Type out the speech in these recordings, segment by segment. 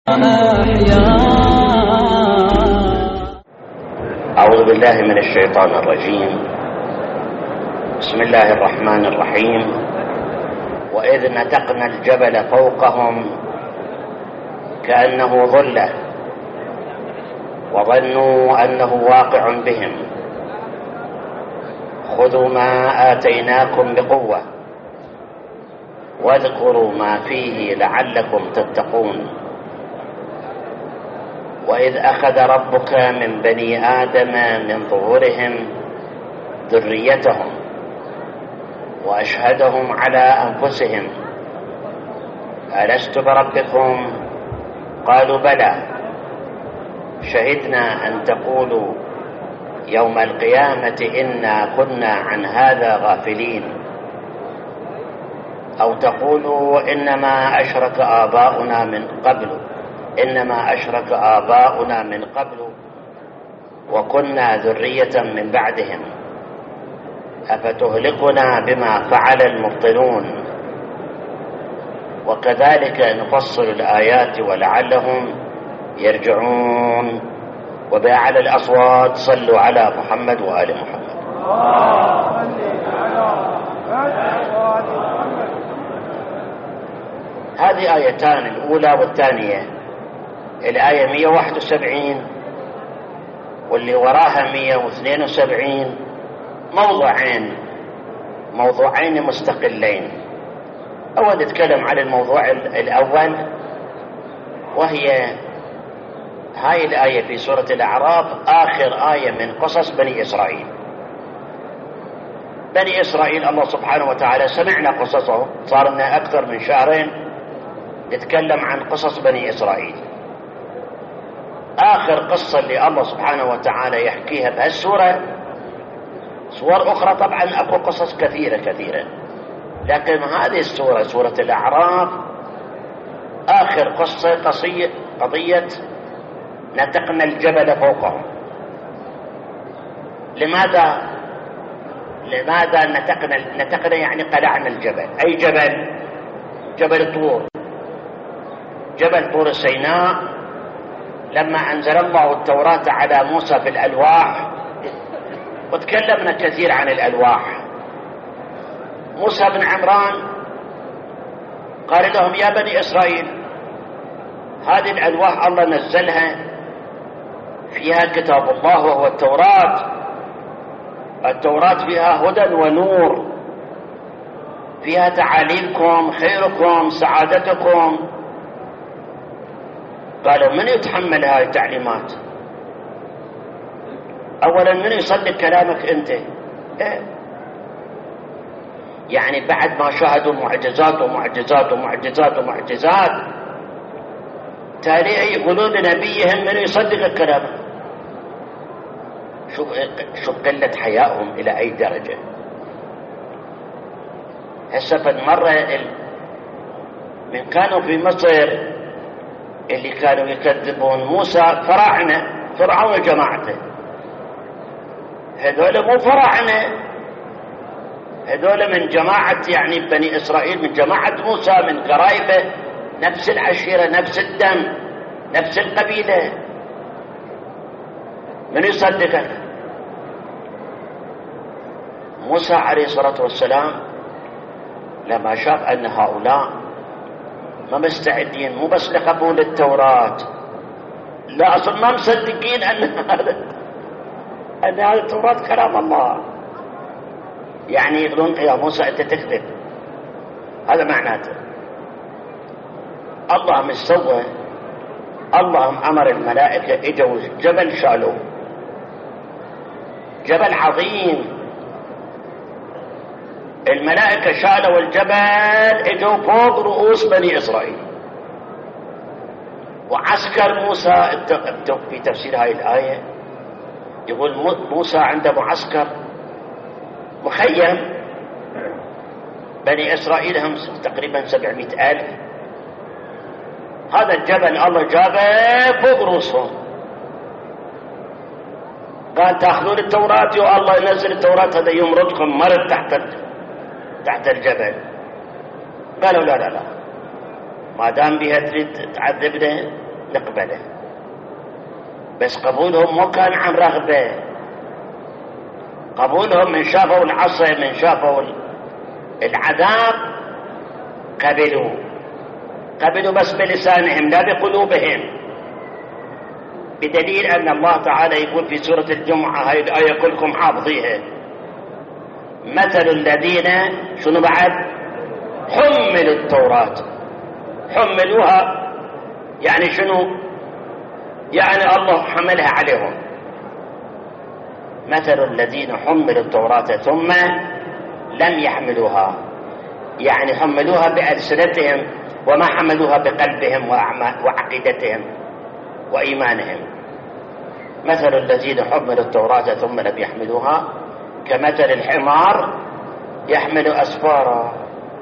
أعوذ بالله من الشيطان الرجيم. بسم الله الرحمن الرحيم. وإذ نتقنا الجبل فوقهم كأنه ظلة وظنوا أنه واقع بهم خذوا ما آتيناكم بقوة واذكروا ما فيه لعلكم تتقون. وإذ أخذ ربك من بني آدم من ظهورهم ذريتهم وأشهدهم على أنفسهم ألست بربكم قالوا بلى شهدنا أن تقولوا يوم القيامة إنا كنا عن هذا غافلين أو تقولوا إنما أشرك آباؤنا من قبل وكنا ذرية من بعدهم أفتهلكنا بما فعل المبطلون وكذلك نفصل الآيات ولعلهم يرجعون. وبأعلى الأصوات صلوا على محمد وآل محمد. هذه آيتان، الأولى والثانية. الآية 171 واللي وراها 172 موضوعين مستقلين. أول نتكلم عن الموضوع الأول، وهي هاي الآية في سورة الأعراف آخر آية من قصص بني إسرائيل. بني إسرائيل الله سبحانه وتعالى سمعنا قصصهم، صار لنا أكثر من شهرين نتكلم عن قصص بني إسرائيل. آخر قصة اللي الله سبحانه وتعالى يحكيها بهالسورة، سور أخرى طبعا أكو قصص كثيرة، لكن هذه السورة سورة الأعراف آخر قصة قضية نتقنا الجبل فوقهم. لماذا نتقنا يعني قلعنا الجبل. أي جبل؟ جبل طور، جبل طور سيناء. لما أنزل الله التوراة على موسى في الألواح، وتكلمنا كثير عن الألواح. موسى بن عمران قال لهم يا بني إسرائيل هذه الألواح الله نزلها فيها كتاب الله وهو التوراة فيها هدى ونور، فيها تعاليمكم، خيركم، سعادتكم. قالوا من يتحمل هذه التعليمات؟ أولا من يصدق كلامك أنت؟ يعني بعد ما شاهدوا معجزات تالي يقولون لنبيهم من يصدق الكلام. شو قلة حيائهم إلى أي درجة. هسه مرة من كانوا في مصر اللي كانوا يكذبون موسى فرعون وجماعته. هذول مو فراعنة، هذول من جماعة يعني بني إسرائيل، من جماعة موسى، من قرايبه، نفس العشيرة، نفس الدم، نفس القبيلة. من يصدقك؟ موسى عليه الصلاة والسلام لما شاف أن هؤلاء ما مستعدين مو بس لقبول التوراة، لا أصلا ما مصدقين أن هذا التوراة كلام الله. يعني يقولون يا موسى أنت تكذب، هذا معناته. الله مش سوى، الله أمر الملائكة اجوا جبل شالوه، جبل عظيم. الملائكة شالوا الجبل اجوا فوق رؤوس بني إسرائيل. وعسكر موسى في تفسير هاي الآية يقول موسى عنده معسكر مخيم. بني إسرائيل هم تقريبا 700,000. هذا الجبل الله جابه فوق رؤوسهم. قال تأخذون التوراة والله ينزل التوراة هذا يمرضكم مرض تحت الجبل. قالوا لا ما دام بها تريد تعذبنا نقبله، بس قبولهم مو كان عن رغبة. قبولهم من شافوا العصا، من شافوا العذاب قبلوا بس بلسانهم لا بقلوبهم، بدليل أن الله تعالى يقول في سورة الجمعة، هاي الآية كلكم حافظيها: مثل الذين شنو بعد حملوا التوراة. حملوها يعني شنو؟ يعني الله حملها عليهم. مثل الذين حملوا التوراة ثم لم يحملوها، يعني حملوها بألسنتهم وما حملوها بقلبهم وعقيدتهم وإيمانهم. مثل الذين حملوا التوراة ثم لم يحملوها كمثل الحمار يحمل أسفارا.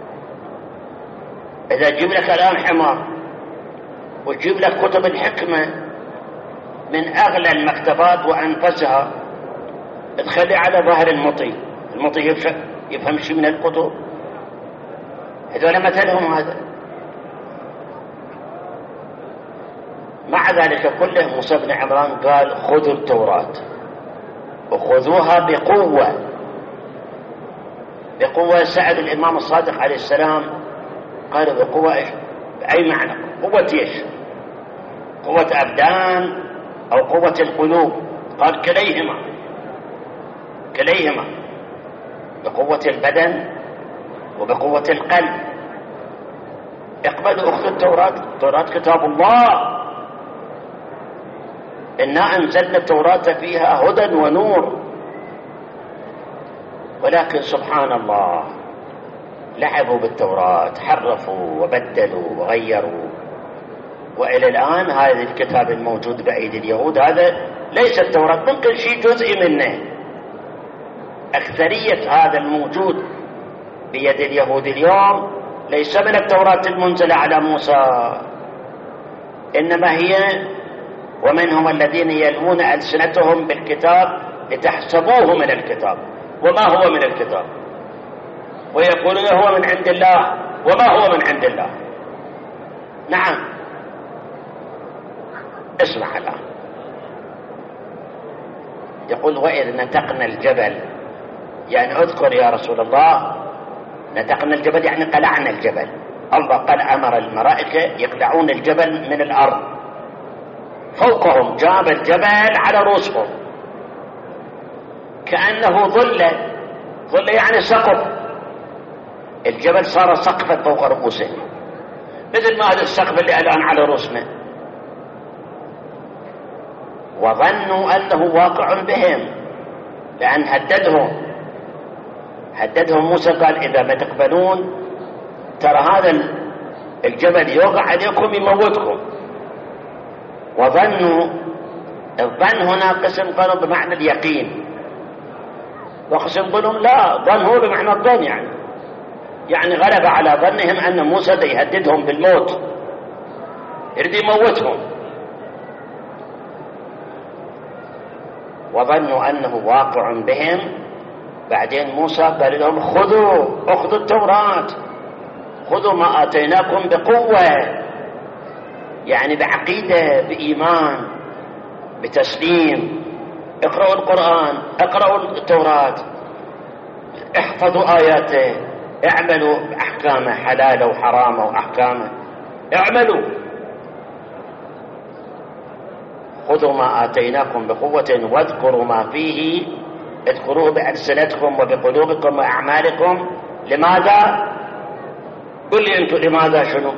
إذا تجيب لك الآن حمار وتجيب لك كتب الحكمة من أغلى المكتبات وأنفسها، تخلي على ظهر المطي يفهم شيء من الكتب، هذول مثلهم هذا. مع ذلك كله موسى بن عمران قال: خذوا التوراة وخذوها بقوة. سأل الإمام الصادق عليه السلام قال: بقوة إيش؟ بأي معنى؟ قوة إيش؟ قوة أبدان أو قوة القلوب؟ قال: كليهما، بقوة البدن وبقوة القلب. اقبلوا أخذ التوراة كتاب الله، إنا أنزلنا التوراة فيها هدى ونور. ولكن سبحان الله لعبوا بالتوراة، حرفوا وبدلوا وغيروا، وإلى الآن هذا الكتاب الموجود بأيدي اليهود هذا ليس التوراة، ممكن شيء جزء منه. أكثرية هذا الموجود بيد اليهود اليوم ليس من التوراة المنزلة على موسى، إنما هي ومنهم الذين يلوون ألسنتهم بالكتاب لتحسبوه من الكتاب وما هو من الكتاب، ويقولون هو من عند الله وما هو من عند الله. نعم، اسمع الآن، يقول: وإذ نتقنا الجبل، يعني اذكر يا رسول الله، نتقنا الجبل يعني قلعنا الجبل. الله قال أمر الملائكة يقلعون الجبل من الأرض فوقهم، جاب الجبل على رؤوسهم كأنه ظلة يعني سقف. الجبل صار سقفا فوق رؤوسهم، مثل ما هذا السقف اللي الآن على رؤوسنا. وظنوا أنه واقع بهم، لأن هددهم موسى، قال: إذا ما تقبلون ترى هذا الجبل يوقع عليكم يموتكم. وظنوا، الظن هنا قسم قالوا بمعنى اليقين، وقسم قالوا لا، ظن هو بمعنى الظن، يعني غلب على ظنهم أن موسى يهددهم بالموت، يريد يموتهم. وظنوا أنه واقع بهم. بعدين موسى قال لهم: اخذوا التوراة، خذوا ما آتيناكم بقوة، يعني بعقيدة، بإيمان، بتسليم. اقرأوا القرآن، اقرأوا التوراة، احفظوا آياته، اعملوا بأحكامه، حلاله وحرامه وأحكامه، اعملوا. خذوا ما آتيناكم بقوة واذكروا ما فيه، اذكروه بألسنتكم وبقلوبكم وأعمالكم. لماذا؟ قل لي أنتم لماذا؟ شنو؟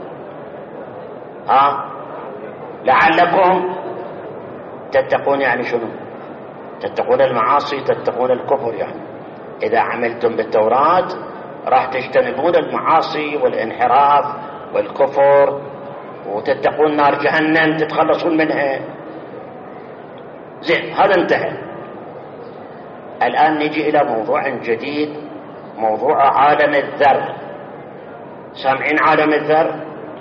لعلكم تتقون، يعني شنو؟ تتقون المعاصي، تتقون الكفر. يعني إذا عملتم بالتوراة راح تجتنبون المعاصي والانحراف والكفر، وتتقون نار جهنم، تتخلصون منها. زين، هذا انتهى. الآن نجي إلى موضوع جديد، موضوع عالم الذر. سامعين عالم الذر؟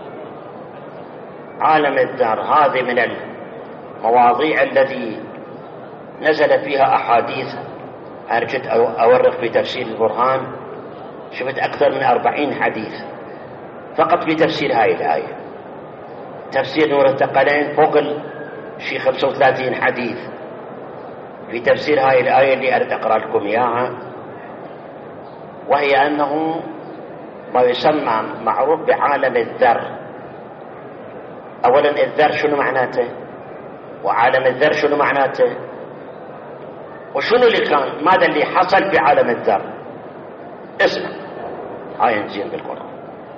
عالم الذر هذه من المواضيع التي نزل فيها أحاديث. أنا كنت أورق في تفسير البرهان، شفت أكثر من 40 حديث فقط في تفسير هاي الآية. تفسير نور الثقلين فوق شي 35 حديث في تفسير هاي الآية اللي أردت أقرأ لكم إياها، وهي أنه ما يسمى معروف بعالم الذر. أولا الذر شنو معناته، وعالم الذر شنو معناته، وشنو اللي كان، ماذا اللي حصل في عالم الذر. اسمع هاي نزين بالقرآن.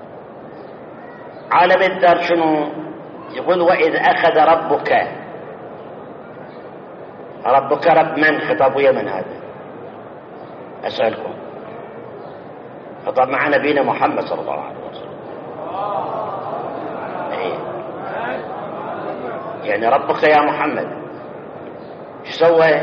عالم الذر شنو؟ يقول وإذ أخذ ربك. ربك رب من؟ خطاب ويا من هذا؟ أسألكم. خطاب مع نبينا محمد صلى الله عليه وسلم. إيه؟ يعني ربك يا محمد ايش سوى؟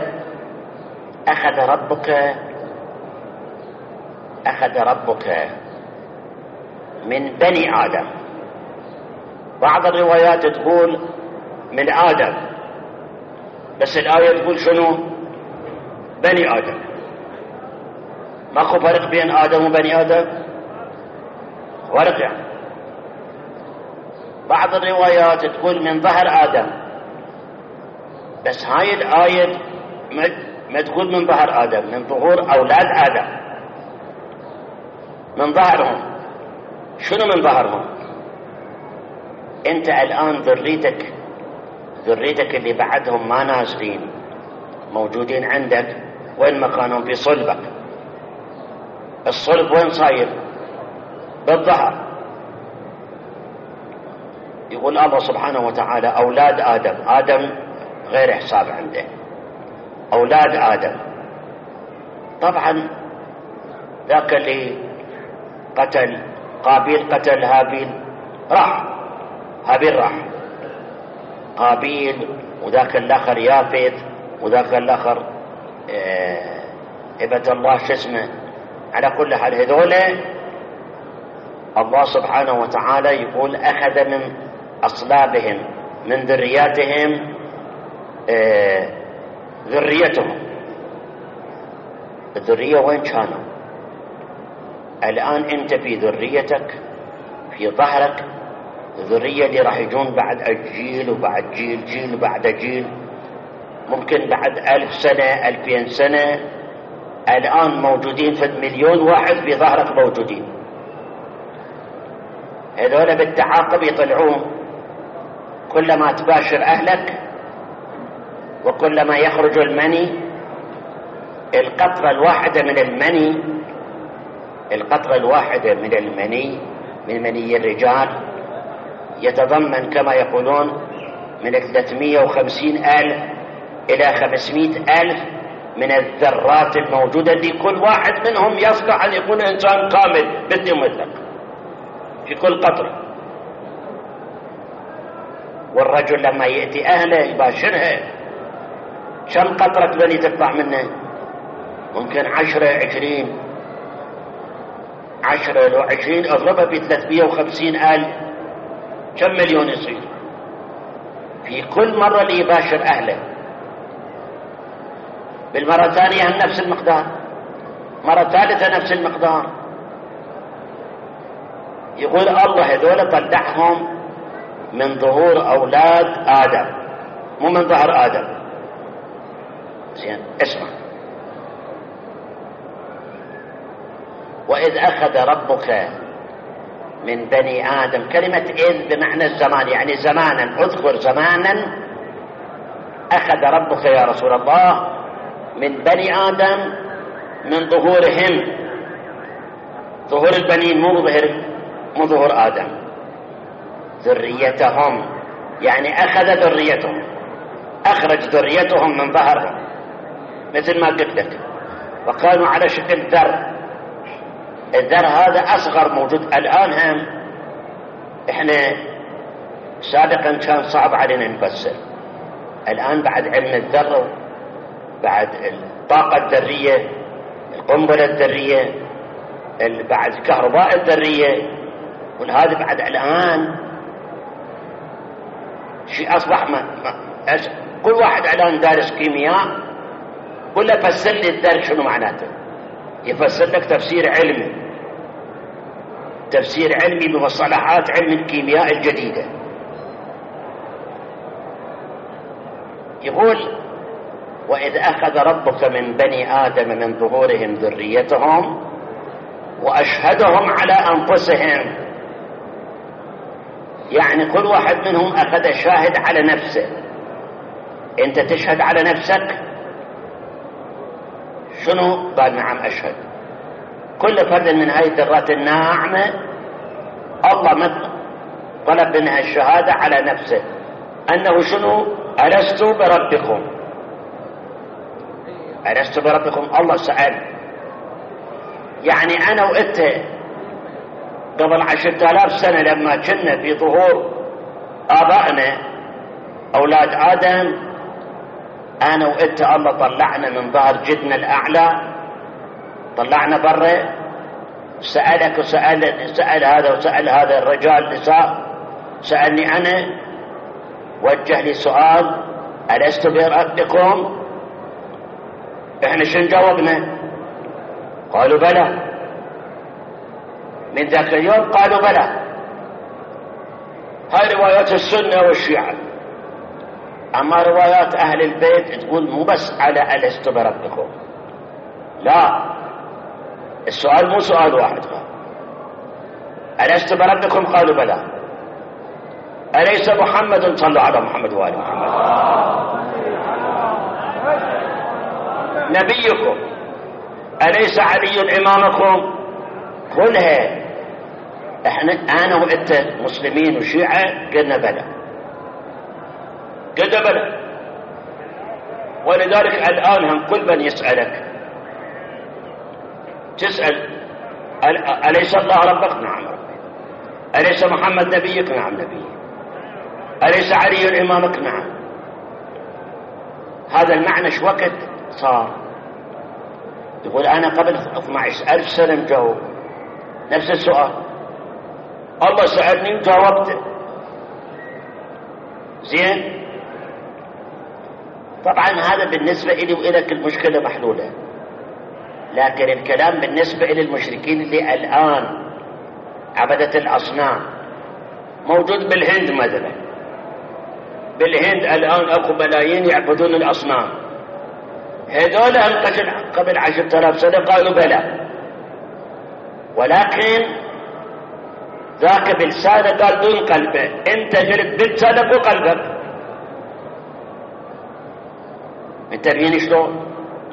أخذ ربك من بني آدم. بعض الروايات تقول من آدم، بس الآية تقول شنو؟ بني آدم. ماكو فرق بين آدم وبني آدم؟ فرق يعني. بعض الروايات تقول من ظهر آدم، بس هاي الآية ما تقول من ظهر آدم، من ظهور أولاد آدم، من ظهرهم. شنو من ظهرهم؟ انت الآن ذريتك اللي بعدهم ما نازلين موجودين عندك، وين مكانهم؟ في صلبك. الصلب وين صاير؟ بالظهر. يقول الله سبحانه وتعالى أولاد آدم. آدم غير حساب عنده، أولاد آدم. طبعا ذاك اللي قتل قابيل، قتل هابيل، راح هابيل راح قابيل، وذاك الآخر يافث، وذاك الآخر عباد الله شو اسمه. على كل حال هذول الله سبحانه وتعالى يقول أخذ من أصلابهم، من ذرياتهم ذريتهم. الذرية وين كانوا؟ الآن أنت في ذريتك في ظهرك ذرية اللي راح يجون بعد الجيل وبعد جيل، جيل بعد جيل، ممكن بعد 1000 سنة 2000 سنة. الآن موجودين في 1,000,000 واحد في ظهرك موجودين. هذول بالتعاقب يطلعون، كلما تباشر أهلك وكلما يخرج المني، القطرة الواحدة من المني، القطرة الواحدة من المني، من مني الرجال، يتضمن كما يقولون من 350,000 إلى 500,000 من الذرات الموجودة، اللي كل واحد منهم يصلح أن يكون إنسان كامل مثل مثلك في كل قطرة. والرجل لما يأتي أهله يباشرها، كم قطرة بني تطلع منه؟ ممكن 10 20. 10 لو 20 اضربها ب 350,000، كم مليون يصير في كل مرة اللي يباشر أهله. بالمرة الثانية نفس المقدار، مرة ثالثة نفس المقدار. يقول الله هذول طلعهم من ظهور أولاد آدم، مو من ظهر آدم. زين اسمع. وإذ أخذ ربك من بني آدم، كلمة إذ بمعنى الزمان، يعني زمانا، اذكر زمانا أخذ ربك يا رسول الله من بني آدم، من ظهورهم. ظهور البنين مو ظهور آدم، ذريتهم، يعني أخذ ذريتهم، أخرج ذريتهم من ظهرهم، مثل ما قلت لك، وكانوا على شكل ذر. الذر هذا أصغر موجود الآن. هم إحنا سابقا كان صعب علينا نفسر، الآن بعد علم الذر، بعد الطاقة الذرية، القنبلة الذرية، بعد الكهرباء الذرية، وهذا بعد الآن شيء أصبح كل واحد الآن دارس كيمياء كله فسر لي الذر شنو معناته، يفسر لك تفسير علمي، تفسير علمي بمصطلحات علم الكيمياء الجديدة. يقول وإذ أخذ ربك من بني آدم من ظهورهم ذريتهم وأشهدهم على أنفسهم، يعني كل واحد منهم أخذ شاهد على نفسه. أنت تشهد على نفسك؟ شنو؟ قال نعم أشهد. كل فرد من هذه الذرات الناعمة الله طلب منها الشهادة على نفسه أنه شنو؟ ألست بربكم؟ ألست بربكم؟ الله سأل. يعني أنا وإنت قبل 10,000 سنة لما كنا في ظهور آبائنا أولاد آدم، أنا وإنت الله طلعنا من ظهر جدنا الأعلى، طلعنا برا، سألك سأل هذا وسأل هذا الرجال نساء، سألني أنا، وجه لي سؤال ألست بربكم؟ إحنا شن جاوبنا؟ قالوا بلى. من ذاك اليوم قالوا بلى. هاي روايات السنة والشيعة. أما روايات أهل البيت تقول مو بس على ألست بربكم، لا، السؤال مو سؤال واحد. ألست بربكم؟ قالوا بلى. أليس محمد؟ صلوا على محمد وآل محمد. نبيكم؟ أليس علي إمامكم؟ كلها أنا وإنت مسلمين وشيعة قلنا بلى، قلنا بلى. ولذلك الآن هم كل من يسألك تسأل أليس الله ربك؟ نعم ربي. أليس محمد نبيك؟ نعم نبي. أليس علي إمامك؟ نعم. هذا المعنى شو وقت صار؟ يقول أنا قبل 12,000 سنة مجاوب نفس السؤال، الله سألني وجاوبته. زين، طبعا هذا بالنسبة إلي وإلك المشكلة محلولة، لكن الكلام بالنسبة إلى المشركين اللي الآن عبدة الأصنام موجود بالهند مثلا. بالهند الآن أكو ملايين يعبدون الأصنام. هذول قبل 10,000 سنة قالوا بلى، ولكن ذاك بلسانه قال دون قلبه، انت قلت بلسانك وقلبك. انتبهين شلون؟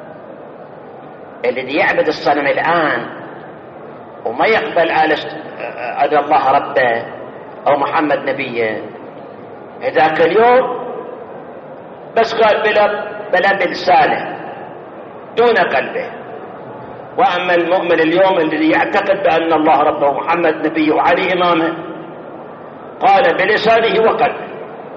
الذي يعبد الصنم الآن وما يقبل أدى الله ربه أو محمد نبيه، ذاك اليوم بس قال بلا بلسانه دون قلبه. وأما المؤمن اليوم الذي يعتقد بأن الله ربه ومحمد نبيه وعلي إمامه قال بلسانه وقلبه.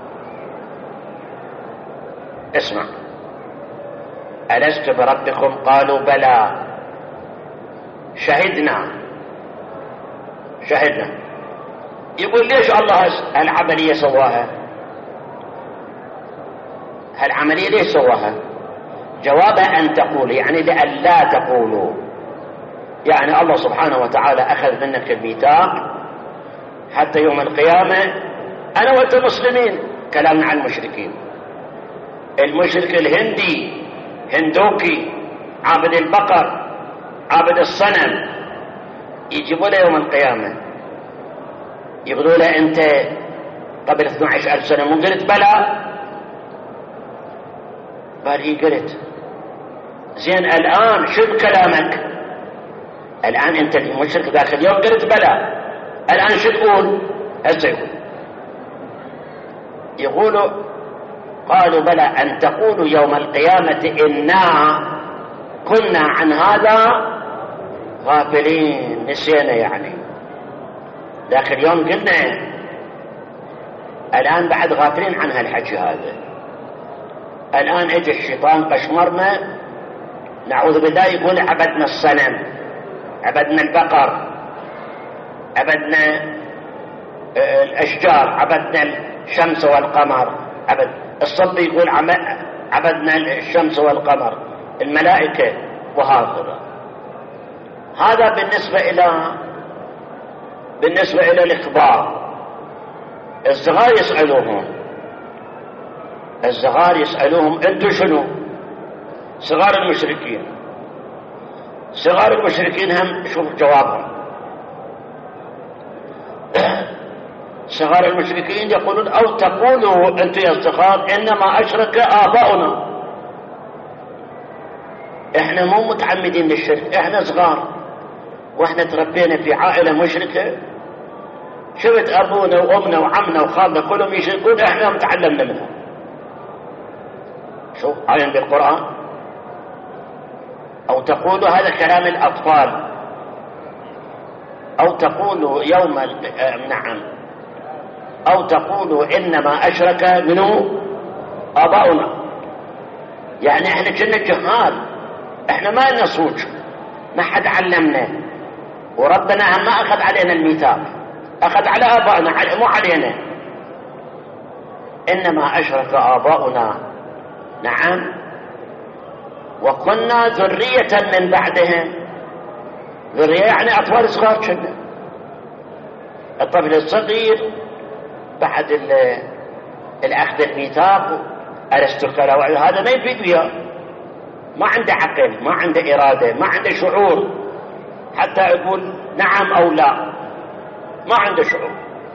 اسمع، ألست بربكم؟ قالوا بلى شهدنا. يقول ليش الله هالعملية سواها؟ هالعملية ليش سواها؟ جواب أن تقول، يعني لأن لا تقولوا. يعني الله سبحانه وتعالى أخذ منك الميثاق حتى يوم القيامة أنا وأنت مسلمين. كلامنا عن المشركين. المشرك الهندي هندوكي عابد البقر عابد الصنم يجيبوا له يوم القيامة يقولوا له أنت قبل 12,000 سنة مو قلت بلى؟ قال إيه قلت. زين الآن شو كلامك؟ الآن أنت المشرك ذاك اليوم قلت بلى، الآن شو تقول؟ هسه يقولوا قالوا بلى أن تقولوا يوم القيامة إنا كنا عن هذا غافلين، نسينا. يعني ذاك اليوم قلنا، الآن بعد غافلين عن هالحكي هذا. الآن اجى الشيطان قشمرنا نعوذ بالله يقول عبدنا الصنم، عبدنا البقر، عبدنا الأشجار، عبدنا الشمس والقمر، الصب يقول عبدنا الشمس والقمر، الملائكة، وهكذا. هذا بالنسبة إلى الإخبار. الصغار يسألوهم الصغار يسألوهم أنتم شنو؟ صغار المشركين. صغار المشركين هم شوف جوابهم. صغار المشركين يقولون أو تقولوا أنتم يا صغار إنما أشرك آباؤنا، إحنا مو متعمدين للشرك، إحنا صغار وإحنا تربينا في عائلة مشركة، شفت أبونا وأمنا وعمنا وخالنا كلهم يشركون، إحنا تعلمنا منهم. شوف آية بالقرآن. أو تقولوا هذا كلام الأطفال، أو تقولوا يوم نعم، أو تقولوا إنما أشرك منه آباؤنا، يعني إحنا كنا جهال، إحنا ما لنا صوت، ما حد علمنا، وربنا هم ما أخذ علينا الميثاق، أخذ على آبائنا مو علينا. إنما أشرك آباؤنا، نعم، وكنا ذرية من بعدهم. ذرية يعني أطفال صغار كنا. الطفل الصغير بعد الأخذ الميثاق ألست كالأوعي، هذا ما يفيد وياه، ما عنده عقل، ما عنده إرادة، ما عنده شعور، حتى يقول نعم أو لا، ما عنده شعور.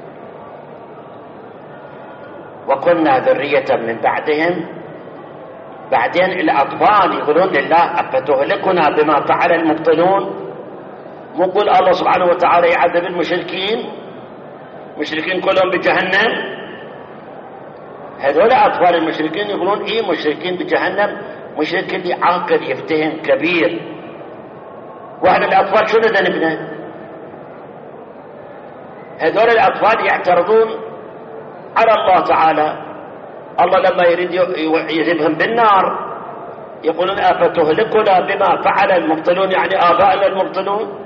وكنا ذرية من بعدهم. بعدين الأطفال يقولون لله أفتهلكنا بما فعل المبطلون. مو يقول الله سبحانه وتعالى يعذب المشركين، مشركين كلهم بجهنم. هذول أطفال المشركين يقولون إيه مشركين بجهنم، مشرك اللي عاقل يفتهم كبير، وإحنا الأطفال شنو ذنبنا؟ هذول الأطفال يعترضون على الله تعالى. الله لما يريد يذهبهم بالنار يقولون أفتهلكنا بما فعل المبطلون، يعني آبائنا المبطلون.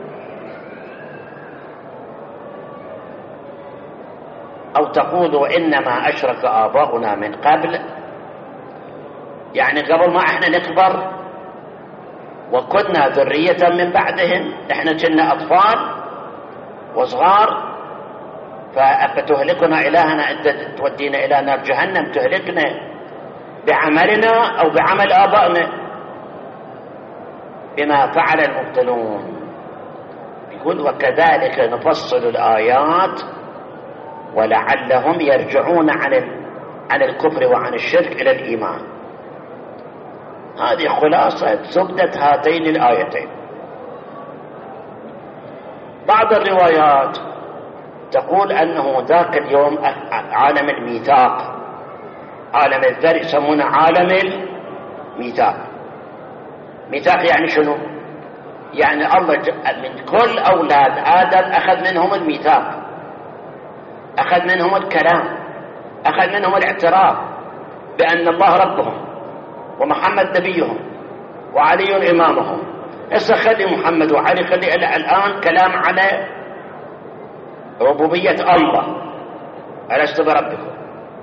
أو تقولوا إنما أشرك آباؤنا من قبل، يعني قبل ما إحنا نكبر، وكنا ذرية من بعدهم، إحنا كنا أطفال وصغار، فأفتهلكنا إلهنا، أنت تودينا إلى نار جهنم تهلكنا بعملنا أو بعمل آبائنا بما فعل المبطلون. يقول وكذلك نفصل الآيات ولعلهم يرجعون عن الكفر وعن الشرك إلى الإيمان. هذه خلاصة زبدة هاتين الآيتين. بعض الروايات تقول أنه ذاك اليوم عالم الميثاق، عالم الذر يسمونه عالم الميثاق. ميثاق يعني شنو؟ يعني الله من كل أولاد آدم أخذ منهم الميثاق، أخذ منهم الكلام، أخذ منهم الاعتراف بأن الله ربهم ومحمد نبيهم وعلي إمامهم. هسه خلي محمد وعلي، خلي الآن كلام على ربوبية الله، ألست بربكم.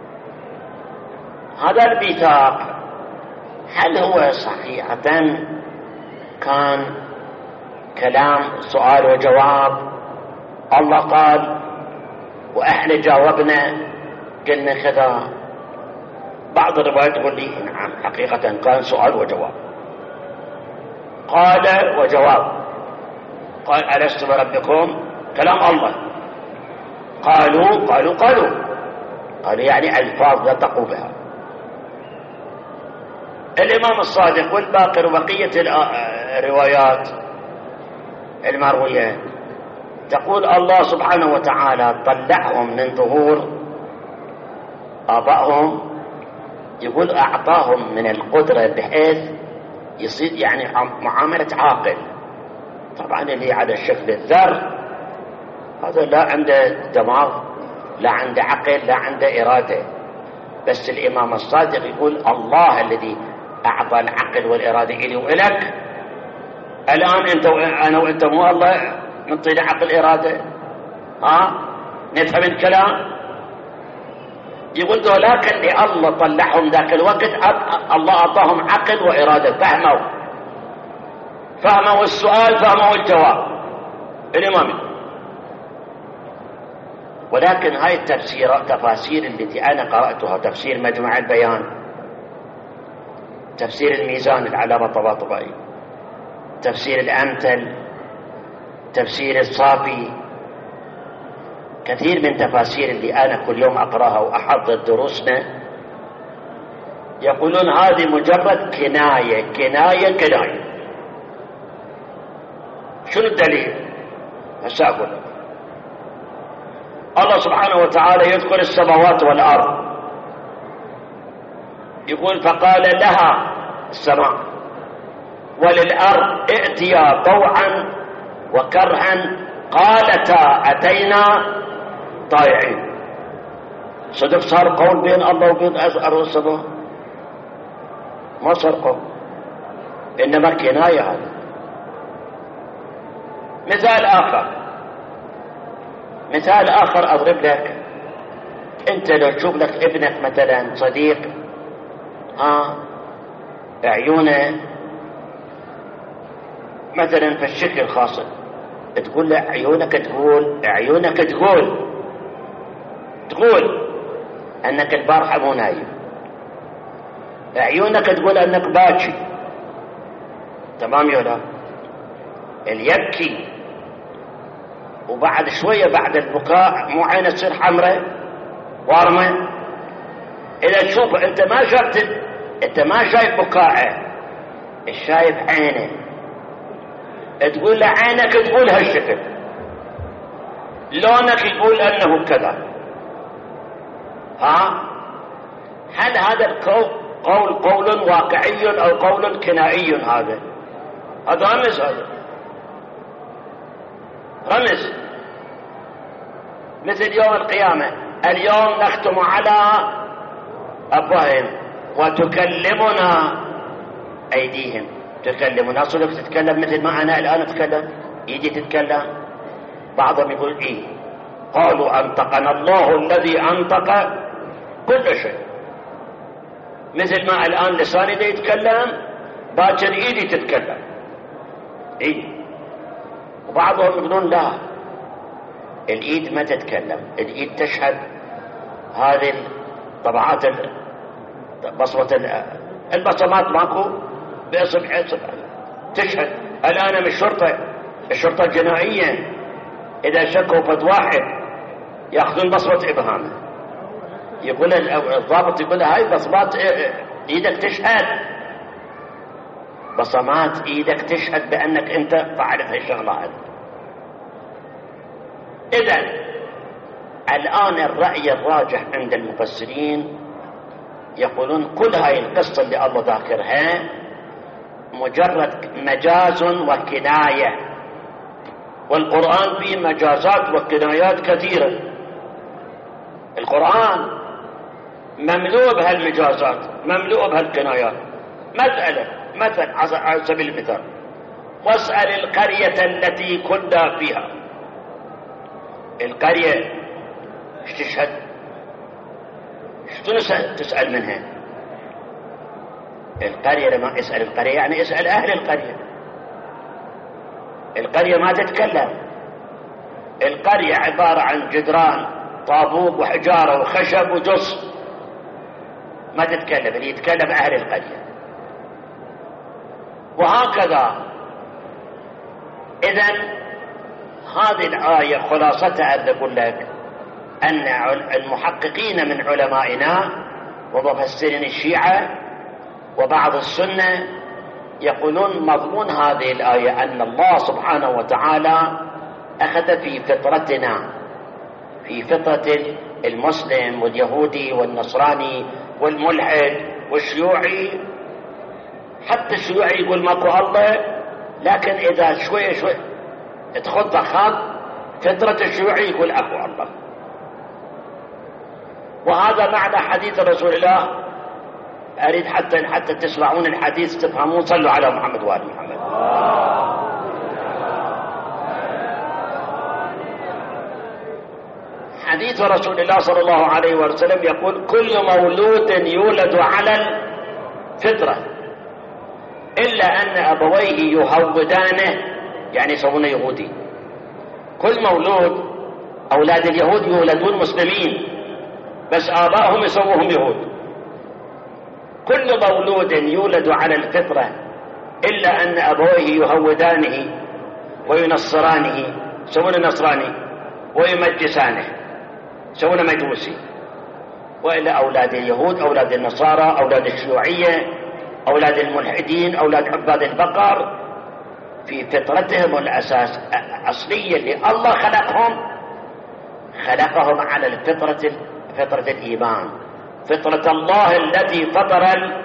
هذا الميثاق هل هو صحيحة كان كلام سؤال وجواب؟ الله قال وإحنا جاوبنا قلنا كذا. بعض الروايات تقول لي نعم حقيقة كان سؤال وجواب، قال وجواب. قال ألست بربكم، كلام الله. قالوا يعني ألفاظ لا تقوا بها. الإمام الصادق والباقر وبقية الروايات المروية تقول الله سبحانه وتعالى طلعهم من ظهور آبائهم، يقول أعطاهم من القدرة بحيث يصير يعني معاملة عاقل. طبعا اللي على الشكل الذر هذا لا عنده دماغ، لا عنده عقل، لا عنده إرادة. بس الإمام الصادق يقول الله الذي أعطى العقل والإرادة إلي وإلك. الآن أنا وأنت مو الله نعطينا عقل إرادة؟ نفهم الكلام. يقول ذولاك اللي الله طلعهم ذاك الوقت الله أعطاهم عقل وإرادة، فهموا السؤال، فهموا الجواب الإمام. ولكن هاي التفاسير التي أنا قرأتها، تفسير مجمع البيان تفسير الميزان العلامة الطباطبائي، تفسير الأمثل، تفسير الصافي، كثير من تفاسير اللي أنا كل يوم أقرأها وأحضر دروسنا يقولون هذه مجرد كناية كناية كناية. شنو الدليل؟ هسه أقول لك. الله سبحانه وتعالى يذكر السماوات والأرض، يقول فقال لها السماء وللأرض ائتيا طوعا وكرها قالتا أتينا طائعين. صدق صار قول بين الله وبين الأرض والسماء؟ ما صار قول، إنما كناية. هذا مثال آخر أضرب لك. أنت لو تشوف لك ابنك مثلا صديق عيونه مثلا في الشكل الخاص، تقول له عيونك تقول أنك البارحة مو نايم، عيونك تقول أنك باكي، تمام يا لا؟ اللي يبكي وبعد شوية بعد البكاء مو عينه تصير حمراء وارمة. إذا تشوف أنت ما شايف بكاءه، شايف عينه، تقول له عينك تقول هالشكل، لونك يقول أنه كذا. هل هذا القول قول واقعي أو قول كنائي؟ هذا رمز، هذا رمز. مثل يوم القيامة، اليوم نختم على أفواههم وتكلمنا أيديهم. تكلمنا صدق تتكلم مثل ما أنا الآن أتكلم، إيدي تتكلم. بعضهم يقول قالوا أنطقنا الله الذي أنطق كل شيء. مثل ما الآن لساني دا يتكلم، باكر إيدي تتكلم، إيدي. وبعضهم يقولون لا، الإيد ما تتكلم، الإيد تشهد. هذه طبعات البصمات ماكو بإصبع تشهد. الآن من الشرطة الجنائية إذا شكوا فد واحد يأخذون بصمة إبهامه، يقول الضابط يقول هاي بصمات إيدك تشهد، بصمات إيدك تشهد بأنك أنت فعلت هاي الشغلة هذه. إذن الآن الرأي الراجح عند المفسرين يقولون كل هاي القصة اللي الله ذاكرها مجرد مجاز وكناية، والقرآن فيه مجازات وكنايات كثيرة. القرآن مملوء بهالمجازات، مملوء بهالكنايات. مثلا على سبيل المثال، واسأل القرية التي كنا فيها. القرية ايش تشهد؟ شو تسأل منها؟ القرية لما اسأل القرية يعني اسأل أهل القرية. القرية ما تتكلم، القرية عبارة عن جدران طابوق وحجارة وخشب وجص، ما تتكلم، اللي يتكلم أهل القرية. وهكذا. إذن هذه الآية خلاصتها أن أقول لك أن المحققين من علمائنا ومفسرين الشيعة وبعض السنة يقولون مضمون هذه الآية أن الله سبحانه وتعالى أخذ في فطرتنا، في فطرة المسلم واليهودي والنصراني والملحد والشيوعي. حتى الشيوعي يقول ماكو الله، لكن إذا شوية تخط خط فطرة الشيوعي يقول أكو الله. وهذا معنى حديث رسول الله. أريد حتى تسمعون الحديث تفهمون. صلوا على محمد وآل محمد. حديث رسول الله صلى الله عليه وسلم يقول كل مولود يولد على الفطرة إلا أن أبويه يهودانه، يعني يسمونه يهودي. كل مولود، أولاد اليهود يولدون مسلمين بس آبائهم يسموهم يهود. كل مولود يولد على الفطرة إلا أن أبويه يهودانه وينصرانه، يسوون نصراني، ويمجسانه، يسوون مجوسي. وإلا أولاد اليهود، أولاد النصارى، أولاد الشيوعية، أولاد الملحدين، أولاد عباد البقر، في فطرتهم الأساس أصلية اللي الله خلقهم على فطرة الإيمان، فطرة الله التي فطر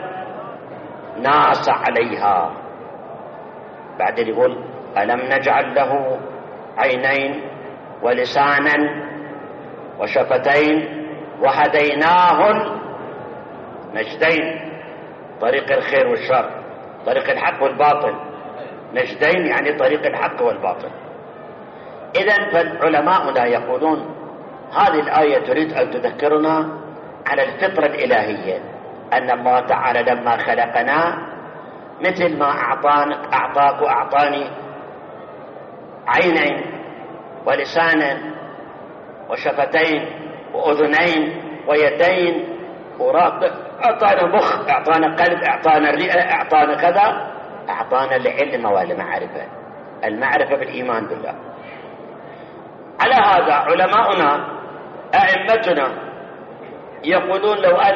الناس عليها. بعدين يقول ألم نجعل له عينين ولسانا وشفتين وهديناه النجدين، طريق الخير والشر، طريق الحق والباطل. نجدين يعني طريق الحق والباطل. إذن فالعلماء يقولون هذه الآية تريد أن تذكرنا على الفطرة الإلهية، أن الله تعالى لما خلقنا مثل ما أعطاك وأعطاني عينين ولسانا وشفتين وأذنين ويدين أعطانا مخ، أعطانا قلب، أعطانا الرئة، أعطانا كذا، أعطانا العلم والمعرفة، المعرفة بالإيمان بالله. على هذا علماؤنا أئمتنا يقولون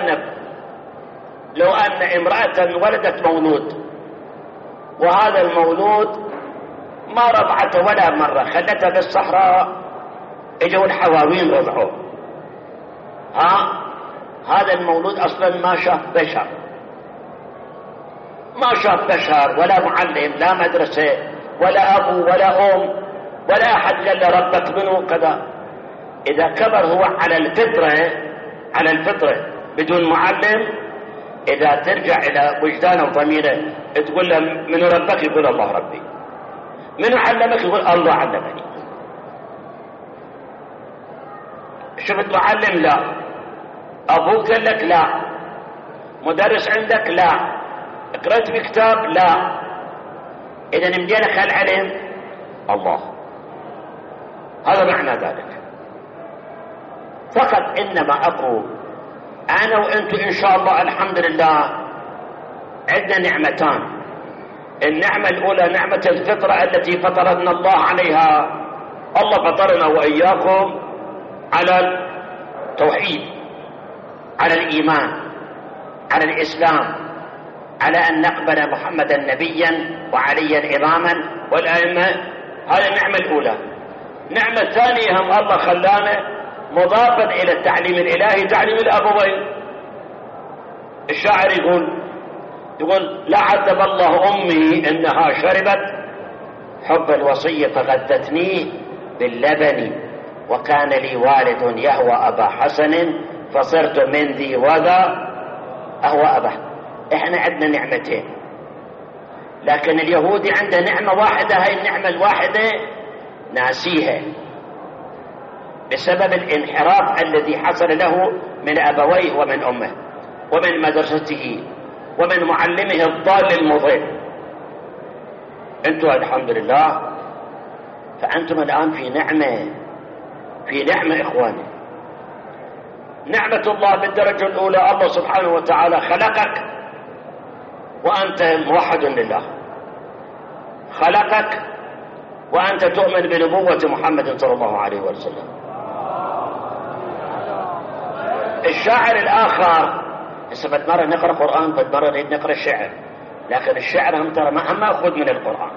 لو أن امرأة ولدت مولود، وهذا المولود ما رضعته ولا مرة، خلته بالصحراء، اجوا الحواوين رضعوه، هذا المولود أصلا ما شاف بشر، ما شاف بشر ولا معلم، لا مدرسة ولا أبو ولا أم ولا أحد قال له ربك منه كذا. إذا كبر هو على الفطرة بدون معلم، إذا ترجع إلى وجدانه وضميره تقول له من ربك؟ يقول الله ربي. من علمك؟ يقول الله علمني. شفت معلم؟ لا. أبوك قال لك؟ لا. مدرس عندك؟ لا. قرأت بكتاب؟ لا. إذا مدينك هالعلم الله. هذا معنى ذلك. فقط إنما أقول أنا وأنتم إن شاء الله الحمد لله عندنا نعمتان. النعمة الأولى نعمة الفطرة التي فطرنا الله عليها. الله فطرنا وإياكم على التوحيد، على الإيمان، على الإسلام، على أن نقبل محمدا نبيا وعليا إماما والأئمة. هذه النعمة الأولى. النعمة الثانية هم الله خلانا مضافا إلى التعليم الإلهي تعليم الأبوين. الشاعر يقول لا عذب الله أمي إنها شربت حب الوصي فغذتنيه باللبن، وكان لي والد يهوى أبا حسن فصرت من ذي وذا أهوى أبا. إحنا عندنا نعمتين، لكن اليهودي عنده نعمة واحدة، هاي النعمة الواحدة ناسيها بسبب الانحراف الذي حصل له من أبويه ومن أمه ومن مدرسته ومن معلمه الضال المضل. أنتم الحمد لله فأنتم الآن في نعمة إخواني. نعمة الله بالدرجة الأولى الله سبحانه وتعالى خلقك وأنت موحد لله، خلقك وأنت تؤمن بنبوة محمد صلى الله عليه وسلم. الشاعر الآخر هسه بد مرة نقرأ قرآن، بد مرة نريد نقرأ الشعر، لكن الشعر هم ترى ما أخذ من القرآن.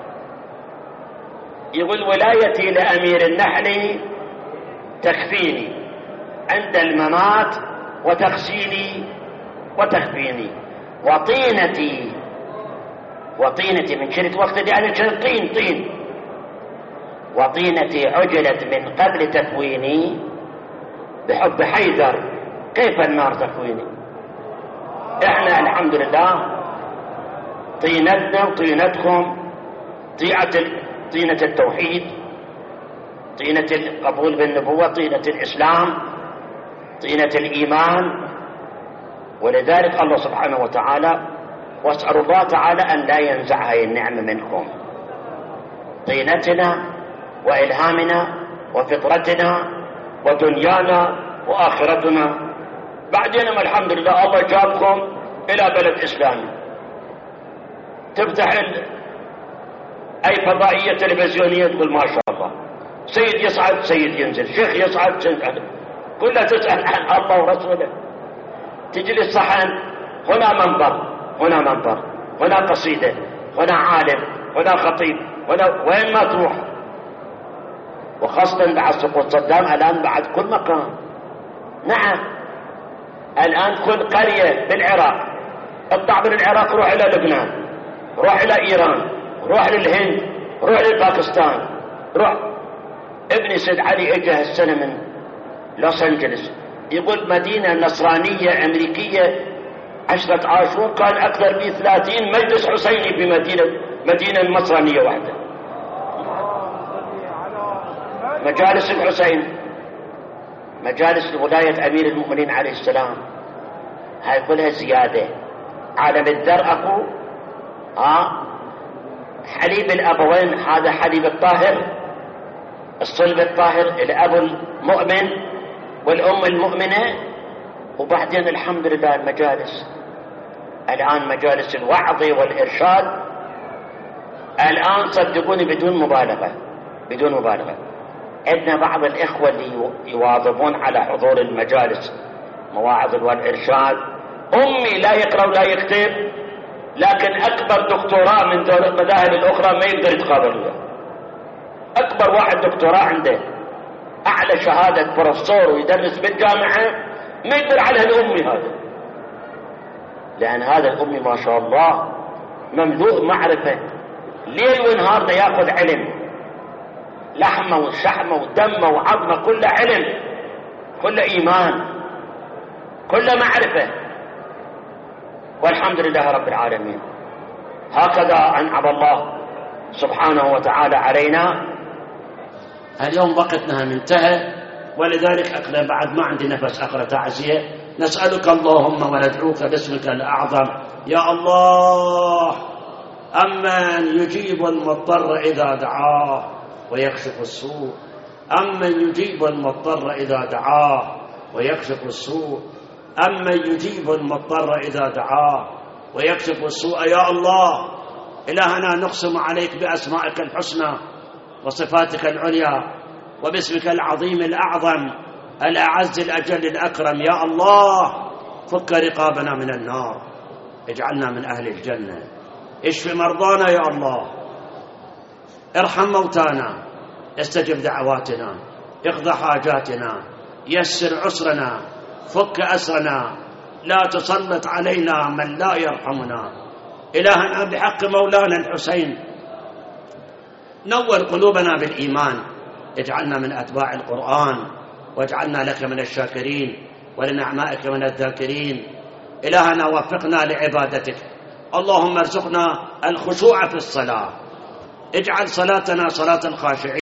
يقول ولايتي لأمير النحل تكفيني عند الممات وتخفيني وطينتي من شرط وقت يعني طين وطينتي عجلت من قبل تكويني بحب حيدر كيف النار تكويني. احنا الحمد لله طينتنا وطينتكم طينة التوحيد، طينة القبول بالنبوة، طينة الإسلام، طينة الإيمان. ولذلك الله سبحانه وتعالى واسأل الله تعالى أن لا ينزع هذه النعمة منكم، طينتنا وإلهامنا وفطرتنا ودنيانا وآخرتنا. بعدين الحمد لله الله جابكم إلى بلد إسلامي، تفتح أي فضائية تلفزيونية تقول ما شاء الله، سيد يصعد سيد ينزل، شيخ يصعد سيد، كلها تسأل عن الله ورسوله. تجلس صحن، هنا منبر، هنا منبر، هنا قصيدة، هنا عالم، هنا خطيب، هنا وين ما تروح. وخاصة بعد سقوط صدام الآن بعد كل مكان. نعم الآن كل قرية بالعراق، اطلع من العراق روح إلى لبنان، روح إلى إيران، روح للهند، روح لباكستان، روح. ابن سيد علي اجى السنة من لوس أنجلس، يقول مدينة نصرانية أمريكية 10 عاشور كان أكثر من 30 مجلس حسيني في مدينة نصرانية واحدة. مجالس الحسين، مجالس ولاية أمير المؤمنين عليه السلام، هاي كلها زيادة. عالم الدر أكو، حليب الأبوين هذا حليب الطاهر، الصلب الطاهر، الأب المؤمن والأم المؤمنة. وبعدين الحمد لله المجالس الآن مجالس الوعظ والإرشاد الآن صدقوني بدون مبالغة، بدون مبالغة. عندنا بعض الإخوة اللي يواظبون على حضور المجالس مواعظ والإرشاد، أمي لا يقرأ ولا يكتب، لكن أكبر دكتوراه من المذاهب الأخرى ما يقدر يتقابل وياه. أكبر واحد دكتوراه عنده، أعلى شهادة بروفيسور ويدرس بالجامعة، ما يقدر عليها الأمي هذا، لأن هذا الأمي ما شاء الله مملوء معرفة، ليل ونهار ده يأخذ علم، لحمه وشحمه ودمه وعظمه كله علم، كله إيمان، كله معرفة. والحمد لله رب العالمين. هكذا أنعم الله سبحانه وتعالى علينا. اليوم وقتنا انتهى، ولذلك أقرأ بعد ما عندي نفس أقرأ تعزية. نسألك اللهم وندعوك باسمك الأعظم يا الله، أمن يجيب المضطر إذا دعاه ويكشف السوء، أمن يجيب المضطر إذا دعاه ويكشف السوء، أمن يجيب المضطر إذا دعاه ويكشف السوء. يا الله إلهنا نقسم عليك بأسمائك الحسنى وصفاتك العليا وباسمك العظيم الأعظم الأعز الأجل الأكرم. يا الله فك رقابنا من النار، اجعلنا من أهل الجنة، اشف مرضانا يا الله، ارحم موتانا، استجب دعواتنا، اقض حاجاتنا، يسر عسرنا، فك أسرنا، لا تسلط علينا من لا يرحمنا. إلهنا بحق مولانا الحسين نور قلوبنا بالإيمان، اجعلنا من أتباع القرآن، واجعلنا لك من الشاكرين ولنعمائك من الذاكرين. إلهنا وفقنا لعبادتك، اللهم ارزقنا الخشوع في الصلاة، اجعل صلاتنا صلاة الخاشعين.